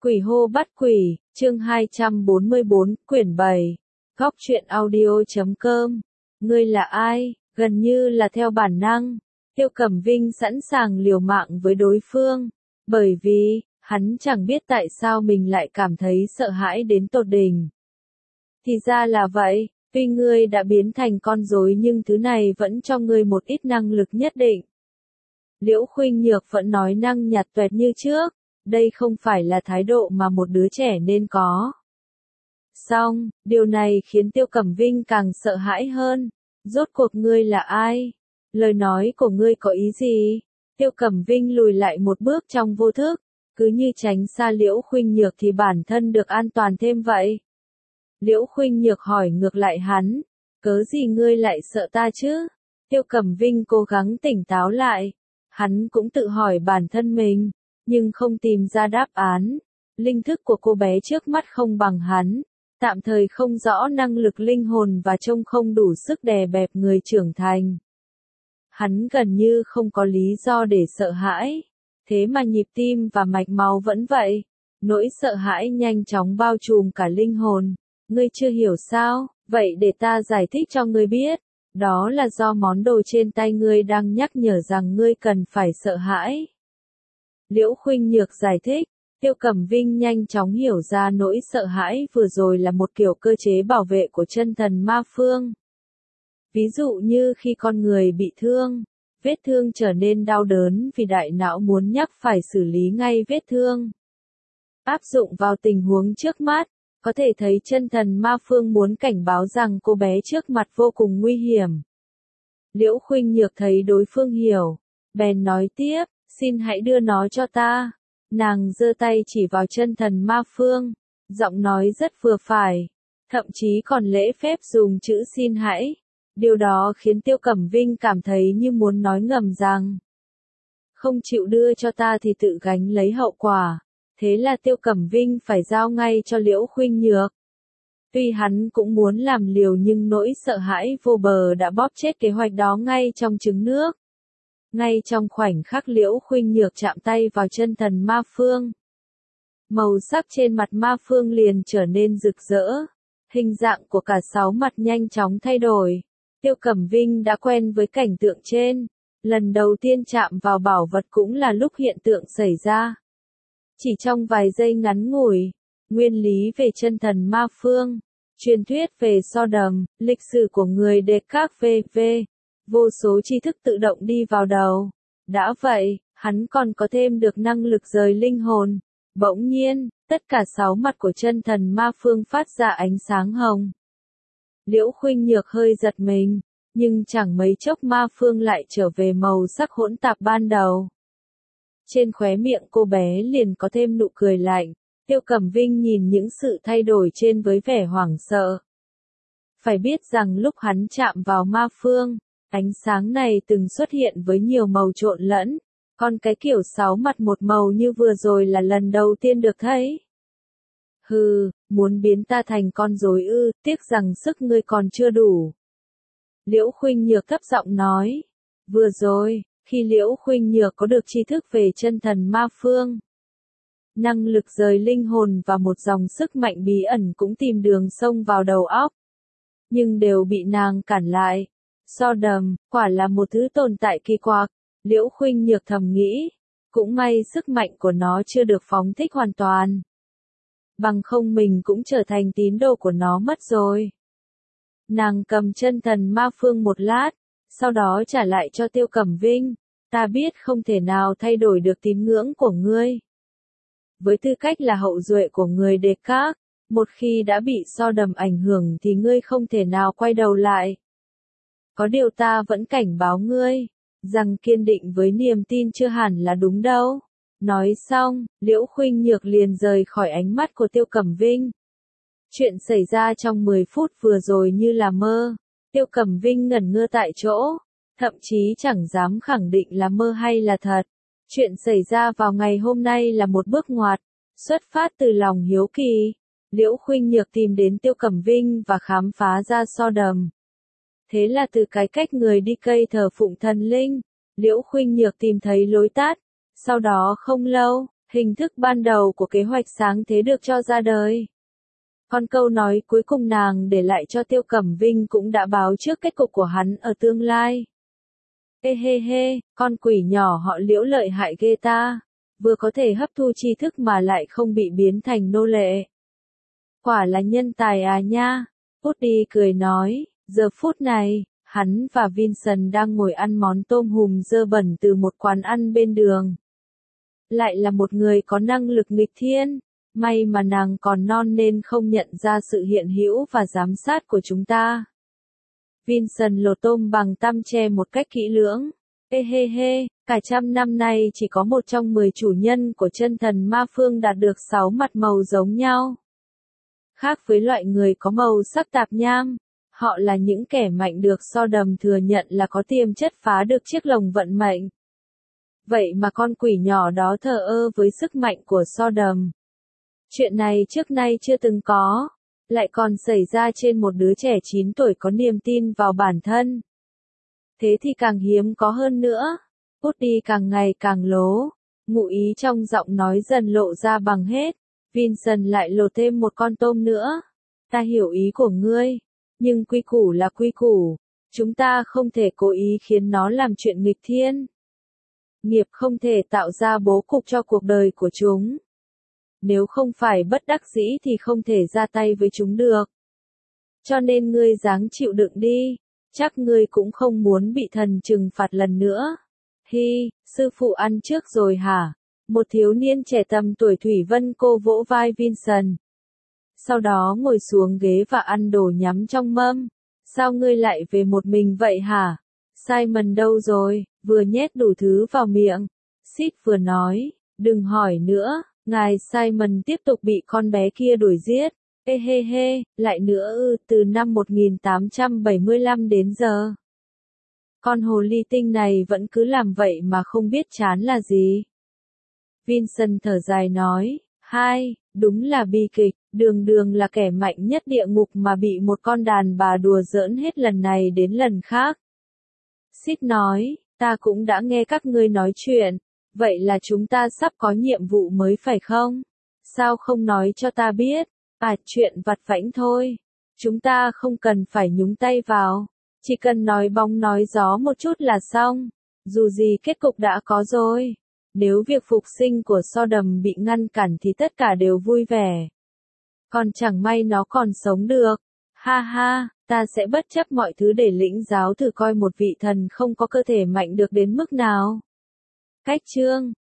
Quỷ hô bắt quỷ, chương 244, quyển 7, góc truyện audio.com. Ngươi là ai? Gần như là theo bản năng, Tiêu Cẩm Vinh sẵn sàng liều mạng với đối phương, bởi vì, hắn chẳng biết tại sao mình lại cảm thấy sợ hãi đến tột đỉnh. Thì ra là vậy, tuy ngươi đã biến thành con rối nhưng thứ này vẫn cho ngươi một ít năng lực nhất định. Liễu Khuynh Nhược vẫn nói năng nhạt tuẹt như trước. Đây không phải là thái độ mà một đứa trẻ nên có. Song, điều này khiến Tiêu Cẩm Vinh càng sợ hãi hơn. Rốt cuộc ngươi là ai? Lời nói của ngươi có ý gì? Tiêu Cẩm Vinh lùi lại một bước trong vô thức, cứ như tránh xa Liễu Khuynh Nhược thì bản thân được an toàn thêm vậy. Liễu Khuynh Nhược hỏi ngược lại hắn, cớ gì ngươi lại sợ ta chứ? Tiêu Cẩm Vinh cố gắng tỉnh táo lại. Hắn cũng tự hỏi bản thân mình, nhưng không tìm ra đáp án. Linh thức của cô bé trước mắt không bằng hắn, tạm thời không rõ năng lực linh hồn và trông không đủ sức đè bẹp người trưởng thành. Hắn gần như không có lý do để sợ hãi, thế mà nhịp tim và mạch máu vẫn vậy. Nỗi sợ hãi nhanh chóng bao trùm cả linh hồn. Ngươi chưa hiểu sao? Vậy để ta giải thích cho ngươi biết. Đó là do món đồ trên tay ngươi đang nhắc nhở rằng ngươi cần phải sợ hãi. Liễu Khuynh Nhược giải thích, Tiêu Cẩm Vinh nhanh chóng hiểu ra nỗi sợ hãi vừa rồi là một kiểu cơ chế bảo vệ của chân thần ma phương. Ví dụ như khi con người bị thương, vết thương trở nên đau đớn vì đại não muốn nhắc phải xử lý ngay vết thương. Áp dụng vào tình huống trước mắt, có thể thấy chân thần ma phương muốn cảnh báo rằng cô bé trước mặt vô cùng nguy hiểm. Liễu Khuynh Nhược thấy đối phương hiểu, bèn nói tiếp, xin hãy đưa nó cho ta. Nàng giơ tay chỉ vào chân thần ma phương, giọng nói rất vừa phải, thậm chí còn lễ phép dùng chữ xin hãy. Điều đó khiến Tiêu Cẩm Vinh cảm thấy như muốn nói ngầm rằng, không chịu đưa cho ta thì tự gánh lấy hậu quả. Thế là Tiêu Cẩm Vinh phải giao ngay cho Liễu Khuynh Nhược. Tuy hắn cũng muốn làm liều nhưng nỗi sợ hãi vô bờ đã bóp chết kế hoạch đó ngay trong trứng nước. Ngay trong khoảnh khắc Liễu Khuynh Nhược chạm tay vào chân thần ma phương, màu sắc trên mặt ma phương liền trở nên rực rỡ. Hình dạng của cả 6 mặt nhanh chóng thay đổi. Tiêu Cẩm Vinh đã quen với cảnh tượng trên. Lần đầu tiên chạm vào bảo vật cũng là lúc hiện tượng xảy ra. Chỉ trong vài giây ngắn ngủi, nguyên lý về chân thần ma phương, truyền thuyết về Sodom, lịch sử của người Descartes v.v. Vô số tri thức tự động đi vào đầu. Đã vậy, hắn còn có thêm được năng lực rời linh hồn. Bỗng nhiên, tất cả 6 mặt của chân thần ma phương phát ra ánh sáng hồng. Liễu Khuynh Nhược hơi giật mình, nhưng chẳng mấy chốc ma phương lại trở về màu sắc hỗn tạp ban đầu. Trên khóe miệng cô bé liền có thêm nụ cười lạnh. Tiêu Cẩm Vinh nhìn những sự thay đổi trên với vẻ hoảng sợ. Phải biết rằng lúc hắn chạm vào ma phương, ánh sáng này từng xuất hiện với nhiều màu trộn lẫn, còn cái kiểu 6 mặt một màu như vừa rồi là lần đầu tiên được thấy. Hừ, muốn biến ta thành con rối ư, tiếc rằng sức ngươi còn chưa đủ. Liễu Khuynh Nhược thấp giọng nói. Vừa rồi, khi Liễu Khuynh Nhược có được tri thức về chân thần ma phương, năng lực rời linh hồn và một dòng sức mạnh bí ẩn cũng tìm đường xông vào đầu óc. Nhưng đều bị nàng cản lại. Sodom, quả là một thứ tồn tại kỳ quặc, Liễu Khuynh Nhược thầm nghĩ. Cũng may sức mạnh của nó chưa được phóng thích hoàn toàn. Bằng không mình cũng trở thành tín đồ của nó mất rồi. Nàng cầm chân thần ma phương một lát, sau đó trả lại cho Tiêu Cẩm Vinh. Ta biết không thể nào thay đổi được tín ngưỡng của ngươi. Với tư cách là hậu duệ của người Descartes, một khi đã bị Sodom ảnh hưởng thì ngươi không thể nào quay đầu lại. Có điều ta vẫn cảnh báo ngươi, rằng kiên định với niềm tin chưa hẳn là đúng đâu. Nói xong, Liễu Khuynh Nhược liền rời khỏi ánh mắt của Tiêu Cẩm Vinh. Chuyện xảy ra trong 10 phút vừa rồi như là mơ. Tiêu Cẩm Vinh ngẩn ngơ tại chỗ, thậm chí chẳng dám khẳng định là mơ hay là thật. Chuyện xảy ra vào ngày hôm nay là một bước ngoặt, xuất phát từ lòng hiếu kỳ. Liễu Khuynh Nhược tìm đến Tiêu Cẩm Vinh và khám phá ra Sodom. Thế là từ cái cách người đi cây thờ phụng thần linh, Liễu Khuynh Nhược tìm thấy lối tắt. Sau đó không lâu, Hình thức ban đầu của kế hoạch sáng thế được cho ra đời. Còn câu nói cuối cùng nàng để lại cho Tiêu Cẩm Vinh cũng đã báo trước kết cục của hắn ở tương lai. Ê hê hê, con quỷ nhỏ họ Liễu lợi hại ghê ta, vừa có thể hấp thu tri thức mà lại không bị biến thành nô lệ. Quả là nhân tài à nha, Woody cười nói, giờ phút này, hắn và Vincent đang ngồi ăn món tôm hùm dơ bẩn từ một quán ăn bên đường. Lại là một người có năng lực nghịch thiên, may mà nàng còn non nên không nhận ra sự hiện hữu và giám sát của chúng ta. Vincent lột tôm bằng tăm tre một cách kỹ lưỡng. Ê hê hê, cả trăm năm nay chỉ có một trong 10 chủ nhân của chân thần ma phương đạt được 6 mặt màu giống nhau. Khác với loại người có màu sắc tạp nham, họ là những kẻ mạnh được Sodom thừa nhận là có tiềm chất phá được chiếc lồng vận mệnh. Vậy mà con quỷ nhỏ đó thờ ơ với sức mạnh của Sodom. Chuyện này trước nay chưa từng có, lại còn xảy ra trên một đứa trẻ 9 tuổi có niềm tin vào bản thân. Thế thì càng hiếm có hơn nữa. Woody càng ngày càng lố, ngụ ý trong giọng nói dần lộ ra bằng hết. Vincent lại lột thêm một con tôm nữa. Ta hiểu ý của ngươi, nhưng quy củ là quy củ. Chúng ta không thể cố ý khiến nó làm chuyện nghịch thiên. Nghiệp không thể tạo ra bố cục cho cuộc đời của chúng. Nếu không phải bất đắc dĩ thì không thể ra tay với chúng được. Cho nên ngươi ráng chịu đựng đi, chắc ngươi cũng không muốn bị thần trừng phạt lần nữa. Hi, sư phụ ăn trước rồi hả? Một thiếu niên trẻ tầm tuổi Thủy Vân Cô vỗ vai Vincent. Sau đó ngồi xuống ghế và ăn đồ nhắm trong mâm. Sao ngươi lại về một mình vậy hả? Simon đâu rồi? Vừa nhét đủ thứ vào miệng. Sid vừa nói, đừng hỏi nữa. Ngài Simon tiếp tục bị con bé kia đuổi giết. Ê hê hê, lại nữa từ năm 1875 đến giờ. Con hồ ly tinh này vẫn cứ làm vậy mà không biết chán là gì. Vincent thở dài nói, đúng là bi kịch, đường đường là kẻ mạnh nhất địa ngục mà bị một con đàn bà đùa giỡn hết lần này đến lần khác. Sid nói, ta cũng đã nghe các ngươi nói chuyện, vậy là chúng ta sắp có nhiệm vụ mới phải không? Sao không nói cho ta biết? Chuyện vặt vãnh thôi. Chúng ta không cần phải nhúng tay vào, chỉ cần nói bóng nói gió một chút là xong. Dù gì kết cục đã có rồi. Nếu việc phục sinh của Sodom bị ngăn cản thì tất cả đều vui vẻ. Còn chẳng may nó còn sống được. Ha ha, ta sẽ bất chấp mọi thứ để lĩnh giáo thử coi một vị thần không có cơ thể mạnh được đến mức nào. Cách chương